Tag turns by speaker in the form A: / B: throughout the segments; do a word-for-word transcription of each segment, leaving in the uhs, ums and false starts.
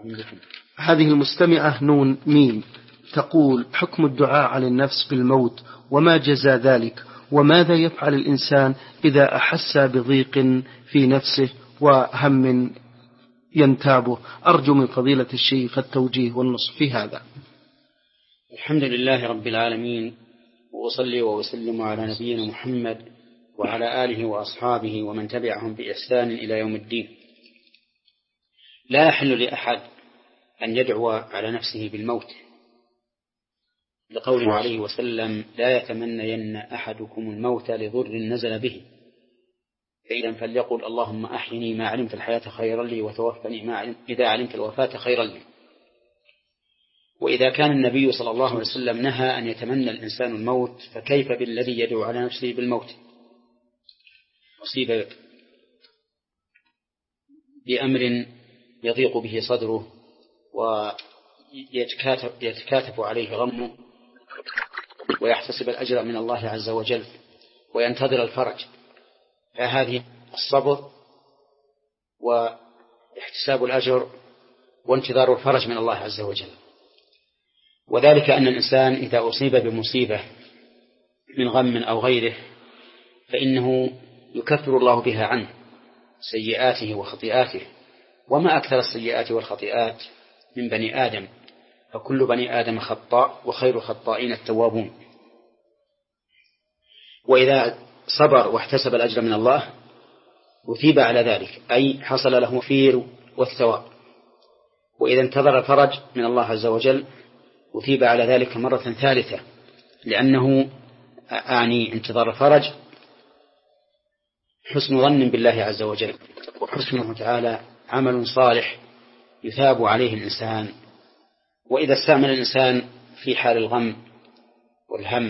A: هذه المستمعة نون ميم تقول: حكم الدعاء على النفس بالموت وما جزى ذلك، وماذا يفعل الإنسان إذا أحس بضيق في نفسه وهم ينتابه؟ أرجو من فضيلة الشيخ التوجيه والنصح في هذا.
B: الحمد لله رب العالمين، وأصلي وأسلم على نبينا محمد وعلى آله وأصحابه ومن تبعهم بإحسان إلى يوم الدين. لا يحل لأحد أن يدعو على نفسه بالموت، لقوله عليه وسلم: لا يتمنين أحدكم الموت لضر نزل به، فإذا فليقل: اللهم أحيني ما علمت الحياة خيرا لي، وتوفني ما علمت إذا علمت الوفاة خيرا لي. وإذا كان النبي صلى الله عليه وسلم نهى أن يتمنى الإنسان الموت، فكيف بالذي يدعو على نفسه بالموت؟ أصيب بأمر يضيق به صدره ويتكاتف عليه غمه، ويحتسب الأجر من الله عز وجل وينتظر الفرج، فهذه الصبر واحتساب الأجر وانتظار الفرج من الله عز وجل. وذلك أن الإنسان إذا أصيب بمصيبة من غم أو غيره فإنه يكفر الله بها عنه سيئاته وخطيئاته، وما أكثر السيئات والخطيئات من بني آدم، فكل بني آدم خطاء وخير الخطائين التوابون. وإذا صبر واحتسب الأجر من الله أثيب على ذلك، أي حصل له فير والثواب. وإذا انتظر الفرج من الله عز وجل أثيب على ذلك مرة ثالثة، لأنه أعني انتظار الفرج حسن ظن بالله عز وجل، وحسنه تعالى عمل صالح يثاب عليه الإنسان. وإذا استعمل الإنسان في حال الغم والهم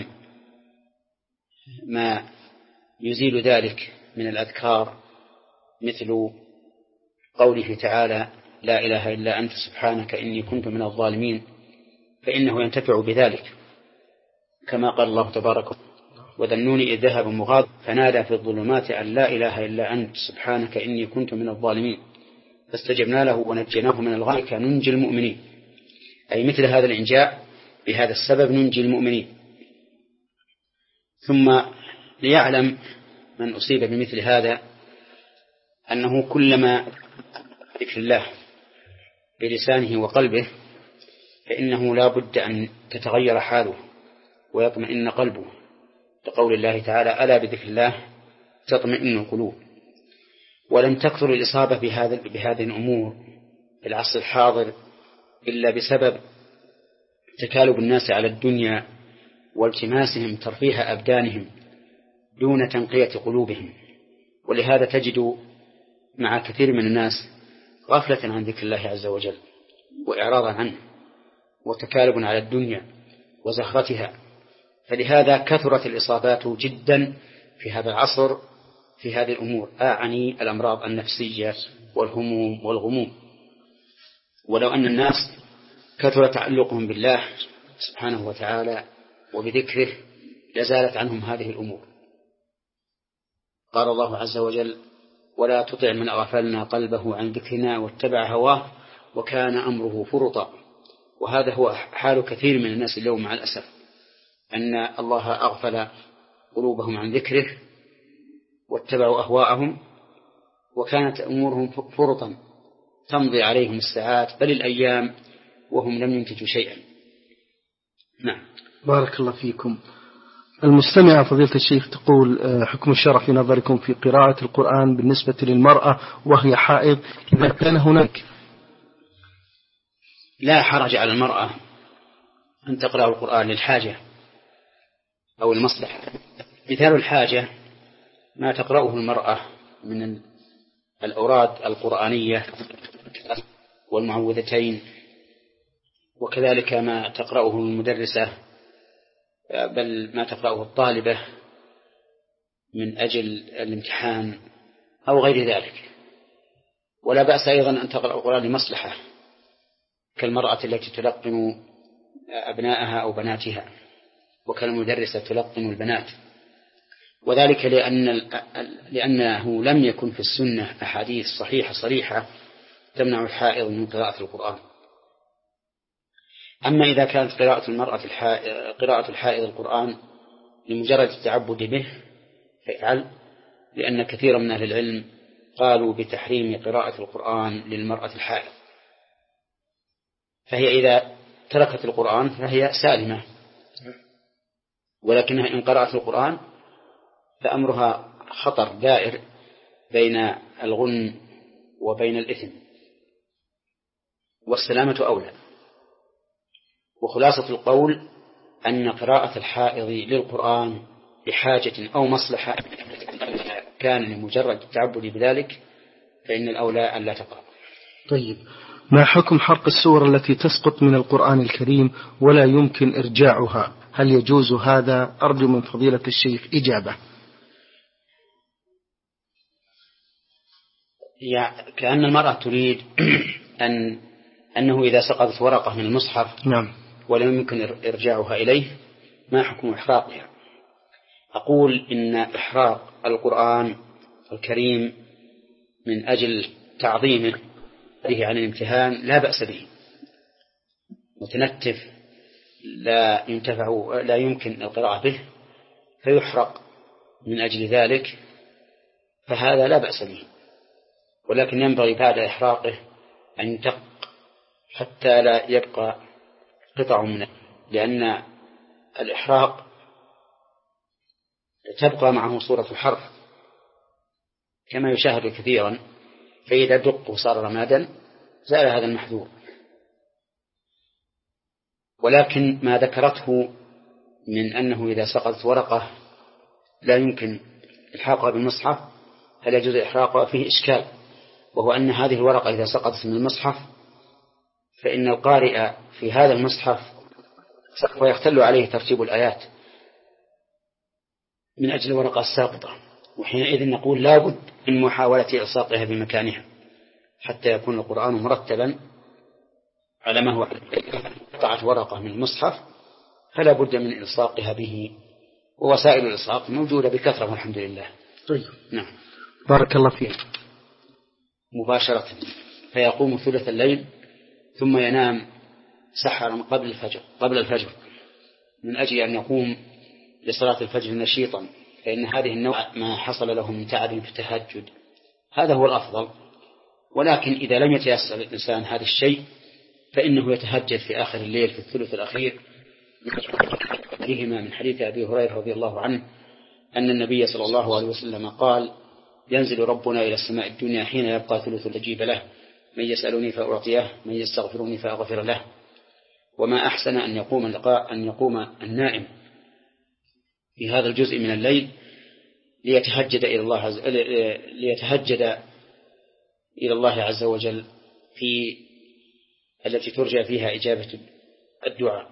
B: ما يزيل ذلك من الأذكار، مثل قوله تعالى: لا إله إلا أنت سبحانك إني كنت من الظالمين، فإنه ينتفع بذلك، كما قال الله تبارك: وذا النون إذ ذهب مغاضبا فنادى في الظلمات أن لا إله إلا أنت سبحانك إني كنت من الظالمين فاستجبنا له ونجيناه من الغم ننجي المؤمنين. أي مثل هذا الإنجاء بهذا السبب ننجي المؤمنين. ثم ليعلم من أصيب بمثل هذا أنه كلما ذكر الله بلسانه وقلبه فإنه لا بد أن تتغير حاله ويطمئن قلبه، لقول الله تعالى: ألا بذكر الله تطمئن القلوب. ولن تكثر الإصابة بهذا بهذه الأمور في العصر الحاضر إلا بسبب تكالب الناس على الدنيا والتماسهم ترفيه أبدانهم دون تنقية قلوبهم. ولهذا تجد مع كثير من الناس غفلة عن ذكر الله عز وجل وإعراضا عنه وتكالب على الدنيا وزخرتها. فلهذا كثرت الإصابات جدا في هذا العصر في هذه الأمور، أعني الأمراض النفسية والهموم والغموم. ولو أن الناس كثر تعلقهم بالله سبحانه وتعالى وبذكره لزالت عنهم هذه الأمور. قال الله عز وجل: ولا تطع من أغفلنا قلبه عن ذكرنا واتبع هواه وكان أمره فرطا. وهذا هو حال كثير من الناس اليوم مع الأسف، أن الله أغفل قلوبهم عن ذكره واتبعوا أهواءهم، وكانت أمورهم فرطا تمضي عليهم الساعات بل الأيام وهم لم ينتجوا شيئا. نعم.
A: بارك الله فيكم. المستمعة فضيلة الشيخ تقول: حكم الشرع في نظركم في قراءة القرآن بالنسبة للمرأة وهي حائض إذا كان هناك؟
B: لا حرج على المرأة أن تقرأ القرآن للحاجة أو المصلحة. مثال الحاجة ما تقرأه المرأة من الأوراد القرآنية والمعوذتين، وكذلك ما تقرأه المدرسة، بل ما تقرأه الطالبة من أجل الامتحان أو غير ذلك. ولا بأس أيضا أن تقرأ القرآن لمصلحة، كالمرأة التي تلقن أبنائها أو بناتها، وكالمدرسة تلقن البنات. وذلك لأن لأنه لم يكن في السنة أحاديث صحيحة صريحة تمنع الحائض من قراءة القرآن. أما إذا كانت قراءة المرأة الحائض قراءة الحائض القرآن لمجرد التعبد به فيفعل، لأن كثيرا من أهل العلم قالوا بتحريم قراءة القرآن للمرأة الحائض، فهي إذا تركت القرآن فهي سالمة، ولكنها إن قرأت القرآن فأمرها خطر دائر بين الغن وبين الإثم، والسلامة أولى. وخلاصة القول أن قراءة الحائض للقرآن بحاجة أو مصلحة كان لمجرد التعبد بذلك فإن الأولى أن لا تقرأ.
A: طيب، ما حكم حرق السور التي تسقط من القرآن الكريم ولا يمكن إرجاعها؟ هل يجوز هذا؟ أرجو من فضيلة الشيخ إجابة.
B: يعني كأن المرأة تريد أن أنه إذا سقطت ورقة من المصحف
A: نعم
B: ولم يمكن إرجاعها إليه ما حكم إحراقها؟ أقول إن إحراق القرآن الكريم من أجل تعظيمه عن الامتهان لا بأس به، متنتف لا ينتفع لا يمكن القراءة به فيحرق من أجل ذلك، فهذا لا بأس به، ولكن ينبغي بعد إحراقه أن يدق حتى لا يبقى قطع منه، لأن الإحراق تبقى معه صورة الحرف كما يشاهد كثيرا، فإذا دق وصار رمادا زال هذا المحذور. ولكن ما ذكرته من أنه إذا سقطت ورقة لا يمكن إلحاقها بالمصحف هل يجوز إحراقها فيه إشكال، وهو أن هذه الورقة إذا سقطت من المصحف فإن القارئ في هذا المصحف سوف يختل عليه ترتيب الآيات من أجل الورقة الساقطة، وحينئذ نقول لا بد من محاولة إلصاقها بمكانها حتى يكون القرآن مرتبا على ما هو. قطعت ورقة من المصحف فلا بد من إلصاقها به، ووسائل الإلصاق موجودة بكثرة والحمد لله.
A: طيب.
B: نعم.
A: بارك الله فيك.
B: مباشرة فيقوم ثلث الليل ثم ينام سحرا قبل الفجر قبل الفجر من أجل أن يقوم لصلاة الفجر نشيطا، فإن هذه النوع ما حصل له من تعب في التهجد هذا هو الأفضل. ولكن إذا لم يتيسر الإنسان هذا الشيء فإنه يتهجد في آخر الليل في الثلث الأخير، فيهما من حديث أبي هريرة رضي الله عنه أن النبي صلى الله عليه وسلم قال: ينزل ربنا إلى السماء الدنيا حين يبقى ثلث الأجيب له، من يسألني فأعطيه، من يستغفرني فأغفر له. وما أحسن أن يقوم اللقاء أن يقوم النائم في هذا الجزء من الليل ليتهجد إلى الله عز ليتهجد إلى الله عز وجل في التي ترجى فيها إجابة الدعاء.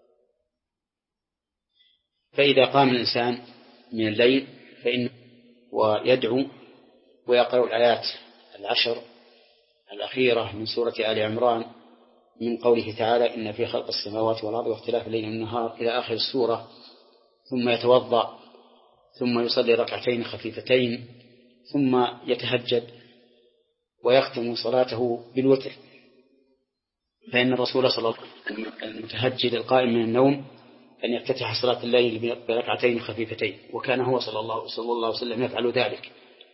B: فإذا قام الإنسان من الليل فإنه ويدعو ويقرأ الآيات العشر الأخيرة من سورة آل عمران من قوله تعالى: إن في خلق السماوات والأرض واختلاف الليل والنهار إلى آخر السورة، ثم يتوضأ ثم يصلي ركعتين خفيفتين ثم يتهجد ويختم صلاته بالوتر، فإن الرسول صلى الله عليه وسلم المتهجد القائم من النوم أن يفتتح صلاة الليل بركعتين خفيفتين، وكان هو صلى الله, صلى الله عليه وسلم يفعل ذلك.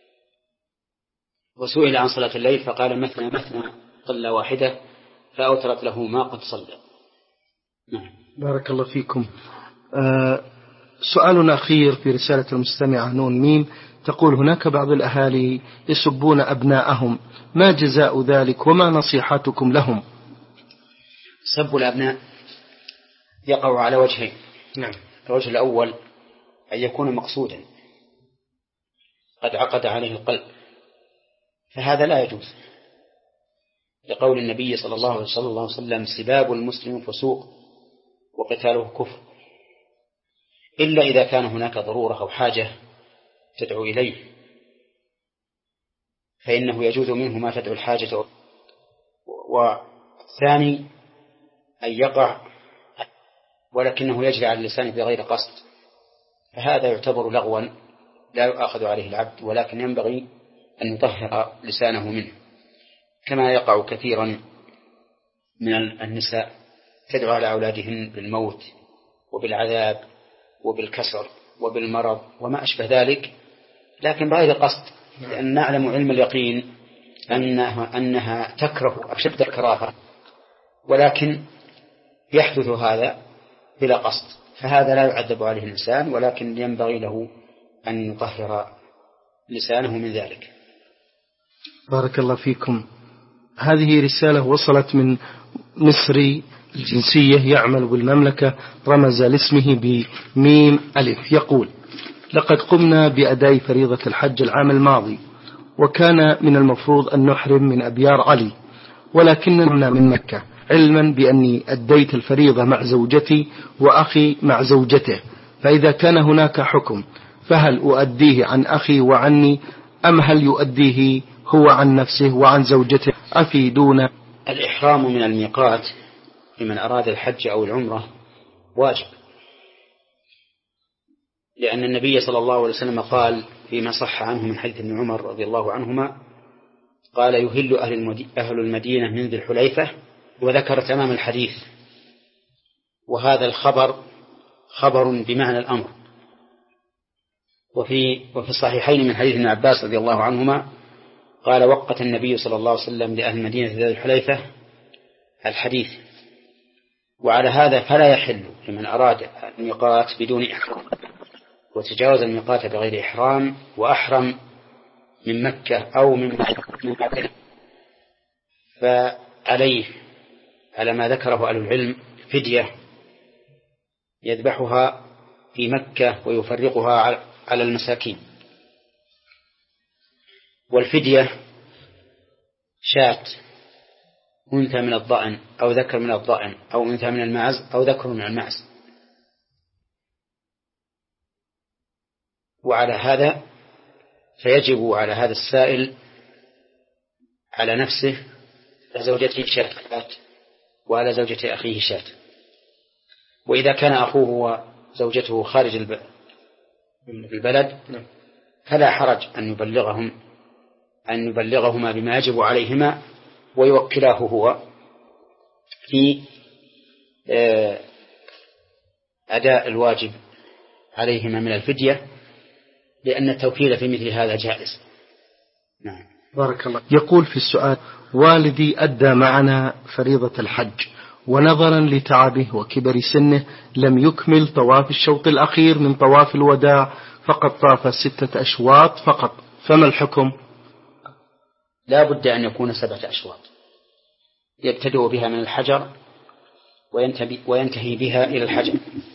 B: وسئل عن صلاة الليل فقال: مثنى مثنى صلى واحدة فأوترت له ما قد صلى. نعم.
A: بارك الله فيكم. آه سؤال أخير في رسالة المستمعة نون ميم تقول: هناك بعض الأهالي يسبون أبناءهم، ما جزاء ذلك وما نصيحتكم لهم؟
B: سب الأبناء يقع على وجهين.
A: نعم.
B: الوجه الأول أن يكون مقصودا قد عقد عليه القلب، فهذا لا يجوز، لقول النبي صلى الله عليه وسلم: سباب المسلم فسوق وقتاله كفر، إلا إذا كان هناك ضرورة أو حاجة تدعو إليه فإنه يجوز منه ما تدعو الحاجة. والثاني أن يقع ولكنه يجري على اللسان بغير قصد، فهذا يعتبر لغوا لا يؤاخذ عليه العبد، ولكن ينبغي أن يطهر لسانه منه. كما يقع كثيرا من النساء تدعو على أولادهن بالموت وبالعذاب وبالكسر وبالمرض وما أشبه ذلك، لكن بغير قصد، لأن نعلم علم اليقين أنها, أنها تكره أشد الكراهة، ولكن يحدث هذا بلا قصد، فهذا لا يعذب عليه الإنسان، ولكن ينبغي له أن يطهر لسانه من ذلك.
A: بارك الله فيكم. هذه رسالة وصلت من مصري الجنسية يعمل بالمملكة، رمز لاسمه بميم ألف، يقول: لقد قمنا بأداء فريضة الحج العام الماضي، وكان من المفروض أن نحرم من أبيار علي، ولكننا من مكة، علما بأني أديت الفريضة مع زوجتي وأخي مع زوجته، فإذا كان هناك حكم فهل أؤديه عن أخي وعني، أم هل يؤديه هو عن نفسه وعن زوجته؟ أفيدونا.
B: الإحرام من الميقات لمن أراد الحج أو العمرة واجب، لأن النبي صلى الله عليه وسلم قال فيما صح عنه من حديث ابن عمر رضي الله عنهما قال: يهل أهل المدينة من ذي الحليفة، وذكر تمام الحديث، وهذا الخبر خبر بمعنى الأمر. وفي وفي الصحيحين من حديث ابن عباس رضي الله عنهما قال: وقت النبي صلى الله عليه وسلم لأهل المدينة ذي الحليفة الحديث. وعلى هذا فلا يحل لمن أراد الميقات بدون إحرام وتجاوز الميقات بغير إحرام وأحرم من مكة أو من مكة، فعليه على ما ذكره أهل العلم فدية يذبحها في مكة ويفرقها على المساكين. والفدية شاة، أنثى من الضأن أو ذكر من الضأن أو أنثى من المعز أو ذكر من المعز. وعلى هذا فيجب على هذا السائل على نفسه لزوجته شاة وعلى زوجة أخيه شاة. وإذا كان أخوه وزوجته خارج البلد فلا حرج أن يبلغهم أن يبلغهما بما يجب عليهما ويوكلاه هو في أداء الواجب عليهما من الفدية، لأن التوكيل في مثل هذا جائز.
A: نعم. بارك الله. يقول في السؤال: والدي أدى معنا فريضة الحج، ونظرا لتعبه وكبر سنه لم يكمل طواف الشوط الأخير من طواف الوداع، فقد طاف ستة أشواط فقط، فما الحكم؟
B: لا بد أن يكون سبعة أشواط، يبتدئ بها من الحجر وينتهي بها إلى الحجر،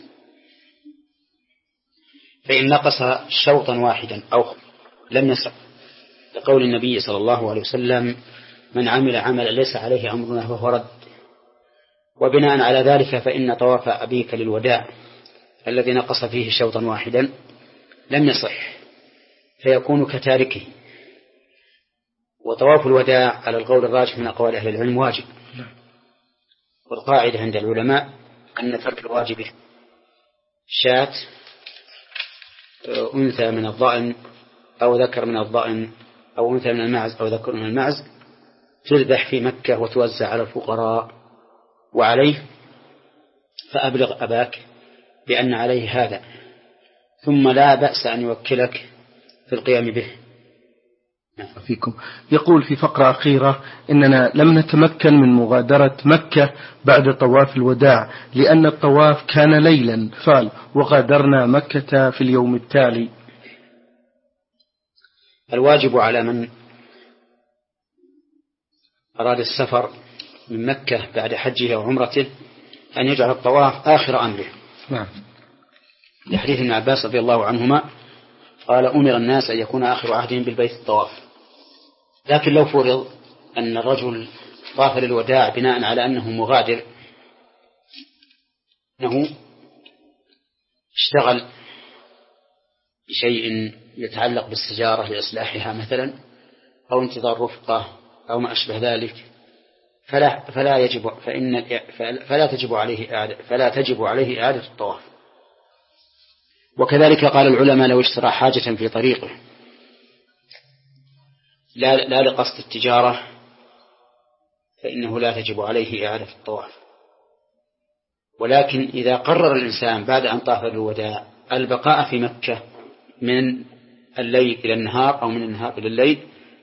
B: فإن نقص شوطا واحدا أو لم يصح، لقول النبي صلى الله عليه وسلم: من عمل عملا ليس عليه أمرنا فهو رد. وبناء على ذلك فإن طواف أبيك للوداع الذي نقص فيه شوطا واحدا لم يصح، فيكون كتاركه. وطواف الوداع على القول الراجح من أقوال أهل العلم واجب، والقاعدة عند العلماء أن ترك الواجب شاة، أنثى من الضأن أو ذكر من الضأن أو أنثى من المعز أو ذكر من المعز، تذبح في مكة وتوزع على الفقراء. وعليه فأبلغ أباك بأن عليه هذا، ثم لا بأس أن يوكلك في القيام به.
A: فيكم. يقول في فقرة أخيرة: إننا لم نتمكن من مغادرة مكة بعد طواف الوداع لأن الطواف كان ليلا فال وغادرنا مكة في اليوم التالي.
B: الواجب على من أراد السفر من مكة بعد حجه وعمرته أن يجعل الطواف آخر أمره.
A: نعم.
B: لحديث ابن عباس رضي الله عنهما قال: أمر الناس أن يكون آخر عهدهم بالبيت الطواف. لكن لو فرض أن الرجل طاف للوداع بناء على أنه مغادر، أنه اشتغل بشيء يتعلق بالسجارة لإصلاحها مثلا أو انتظار رفقة أو ما أشبه ذلك، فلا فلا يجب فإن فلا تجب عليه إعادة فلا تجب عليه إعادة الطواف. وكذلك قال العلماء: لو اشترى حاجة في طريقه لا لا لقصد التجارة فإنه لا تجب عليه إعادة الطواف. ولكن إذا قرر الإنسان بعد أن طاف بالوداع البقاء في مكة من الليل إلى النهار أو من النهار إلى الليل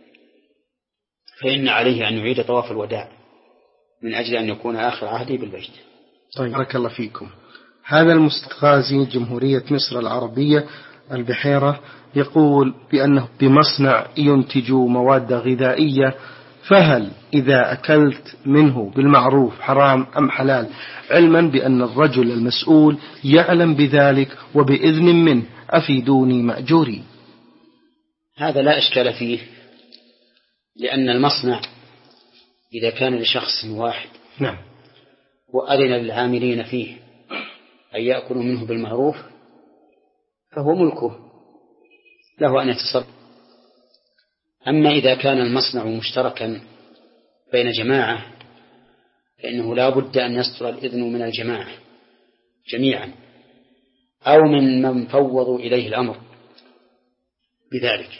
B: فإن عليه أن يعيد طواف الوداع من أجل أن يكون آخر عهده بالبيت.
A: طيب بارك الله فيكم. هذا المستغازي جمهورية مصر العربية البحيرة يقول بأنه بمصنع ينتج مواد غذائية، فهل إذا أكلت منه بالمعروف حرام أم حلال، علما بأن الرجل المسؤول يعلم بذلك وبإذن منه؟ أفيدوني مأجوري.
B: هذا لا إشكال فيه، لأن المصنع إذا كان لشخص واحد
A: نعم
B: وأذن للعاملين فيه أن يأكلوا منه بالمعروف فهو ملكه له أن يتصرف. أما إذا كان المصنع مشتركا بين جماعة فإنه لا بد أن يصدر الإذن من الجماعة جميعا أو من من فوضوا إليه الأمر بذلك،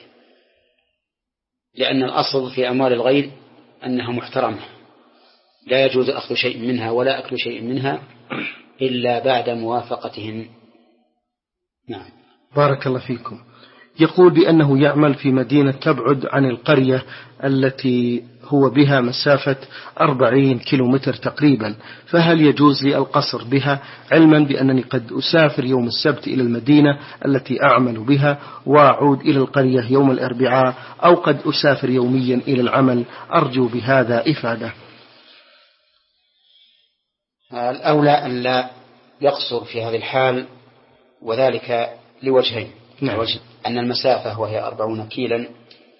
B: لأن الأصل في أموال الغير أنها محترمة لا يجوز أخذ شيء منها ولا أكل شيء منها إلا بعد موافقتهم. نعم
A: بارك الله فيكم. يقول بأنه يعمل في مدينة تبعد عن القرية التي هو بها مسافة أربعين كيلومتر تقريبا، فهل يجوز لي القصر بها، علما بأنني قد أسافر يوم السبت إلى المدينة التي أعمل بها وأعود إلى القرية يوم الأربعاء، أو قد أسافر يوميا إلى العمل؟ أرجو بهذا إفادة.
B: الأولى أن لا يقصر في هذه الحال، وذلك لوجهين.
A: نعم.
B: وجه أن المسافة وهي أربعون كيلا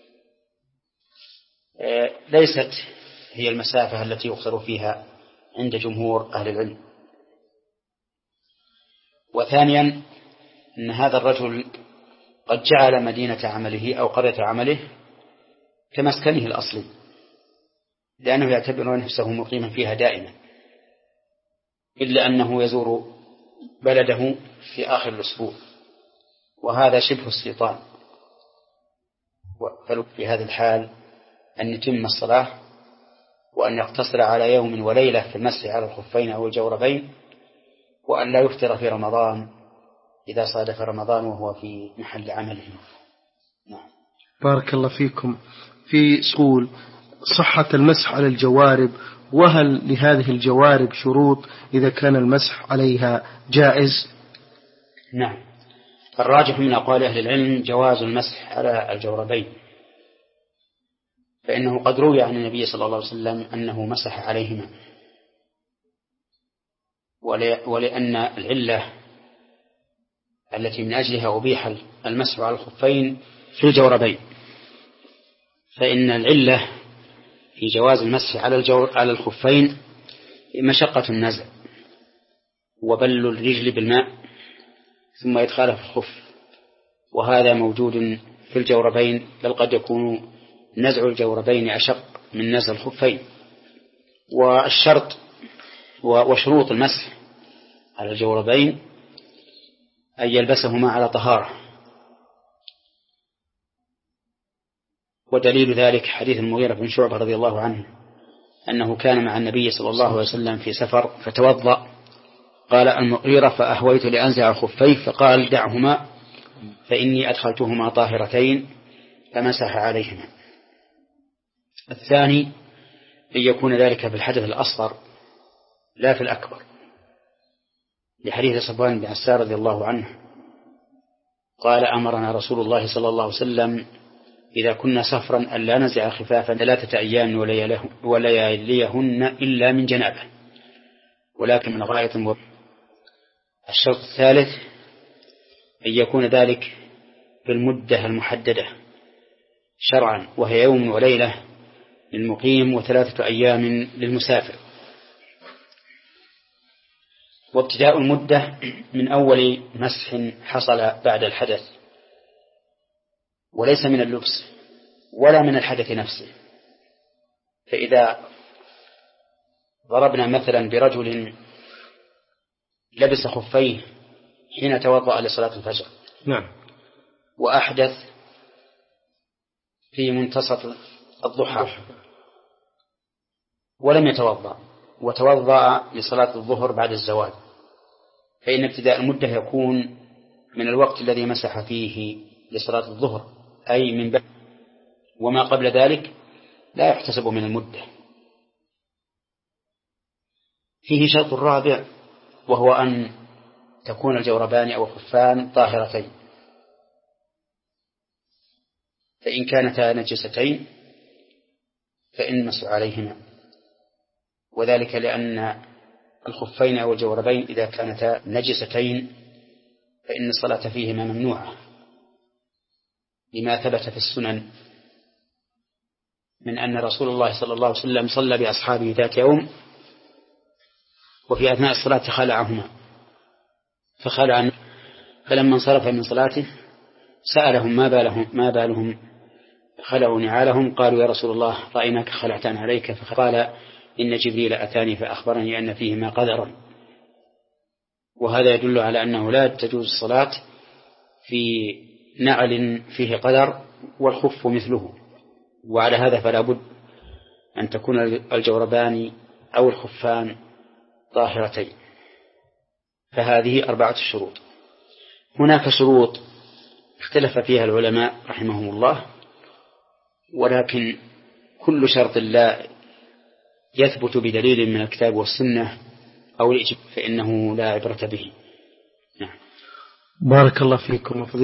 B: ليست هي المسافة التي يقصر فيها عند جمهور أهل العلم. وثانيا أن هذا الرجل قد جعل مدينة عمله أو قرية عمله كمسكنه الأصلي، لأنه يعتبر نفسه مقيما فيها دائما، إلا أنه يزور بلده في آخر الأسبوع، وهذا شبه الشيطان. في هذه الحال أن يتم الصلاة وأن يقتصر على يوم وليلة في المسح على الخفين أو الجوربين، وأن لا يفطر في رمضان إذا صادف رمضان وهو في محل عمله. نعم.
A: بارك الله فيكم. في سؤال صحة المسح على الجوارب، وهل لهذه الجوارب شروط إذا كان المسح عليها جائز؟
B: نعم، الراجح من أقوال أهل العلم جواز المسح على الجوربين، فإنه قد روي عن النبي صلى الله عليه وسلم أنه مسح عليهما، ولأن العلة التي من أجلها أبيح المسح على الخفين في الجوربين، فإن العلة في جواز المسح على الجور على الخفين مشقة النزع وبل الرجل بالماء ثم إدخاله في الخف، وهذا موجود في الجوربين، بل قد يكون نزع الجوربين أشق من نزع الخفين. والشرط وشروط المسح على الجوربين أن يلبسهما على طهارة، ودليل ذلك حديث المغيرة بن شعبة رضي الله عنه أنه كان مع النبي صلى الله عليه وسلم في سفر فتوضأ، قال المغيرة فأهويت لأنزع الخفين فقال دعهما فإني أدخلتهما طاهرتين، فمسح عليهما. الثاني أن يكون ذلك في الحدث الأصغر لا في الأكبر، لحديث صفوان بن عسار رضي الله عنه قال أمرنا رسول الله صلى الله عليه وسلم إذا كنا سفرا أن لا نزع خفافا ثلاثة أيام ولياليهن إلا من جنابه، ولكن من غائط وبول. الشرط الثالث أن يكون ذلك بالمدة المحددة شرعا، وهي يوم وليلة للمقيم وثلاثة أيام للمسافر. وابتداء المدة من أول مسح حصل بعد الحدث، وليس من اللبس ولا من الحدث نفسه. فإذا ضربنا مثلا برجل لبس خفيه حين توضأ لصلاة الفجر،
A: نعم،
B: وأحدث في منتصف الضحى، ولم يتوضأ وتوضأ لصلاة الظهر بعد الزوال، فإن ابتداء المدة يكون من الوقت الذي مسح فيه لصلاة الظهر، أي من بعد، وما قبل ذلك لا يحتسب من المدة. فيه شرط رابع، وهو أن تكون الجوربان أو الخفان طاهرتين، فإن كانتا نجستين فإن المسح عليهما، وذلك لأن الخفين أو الجوربين إذا كانتا نجستين فإن الصلاة فيهما ممنوعة، لما ثبت في السنن من أن رسول الله صلى الله عليه وسلم صلى بأصحابه ذات يوم، وفي أثناء الصلاة خلعهما فخلع، فلما انصرف من صلاته سألهم ما بالهم, ما بالهم خلعوا نعالهم، قالوا يا رسول الله رأيناك خلعتان عليك، فقال إن جبريل أتاني فأخبرني أن فيهما قدرا. وهذا يدل على أنه لا تجوز الصلاة في نعل فيه قدر والخف مثله، وعلى هذا فلا بد أن تكون الجوربان أو الخفان طاهرتين. فهذه أربعة شروط. هناك شروط اختلف فيها العلماء رحمهم الله، ولكن كل شرط لا يثبت بدليل من الكتاب والسنة أو الإجماع فإنه لا عبرة به. نعم.
A: بارك الله فيكم.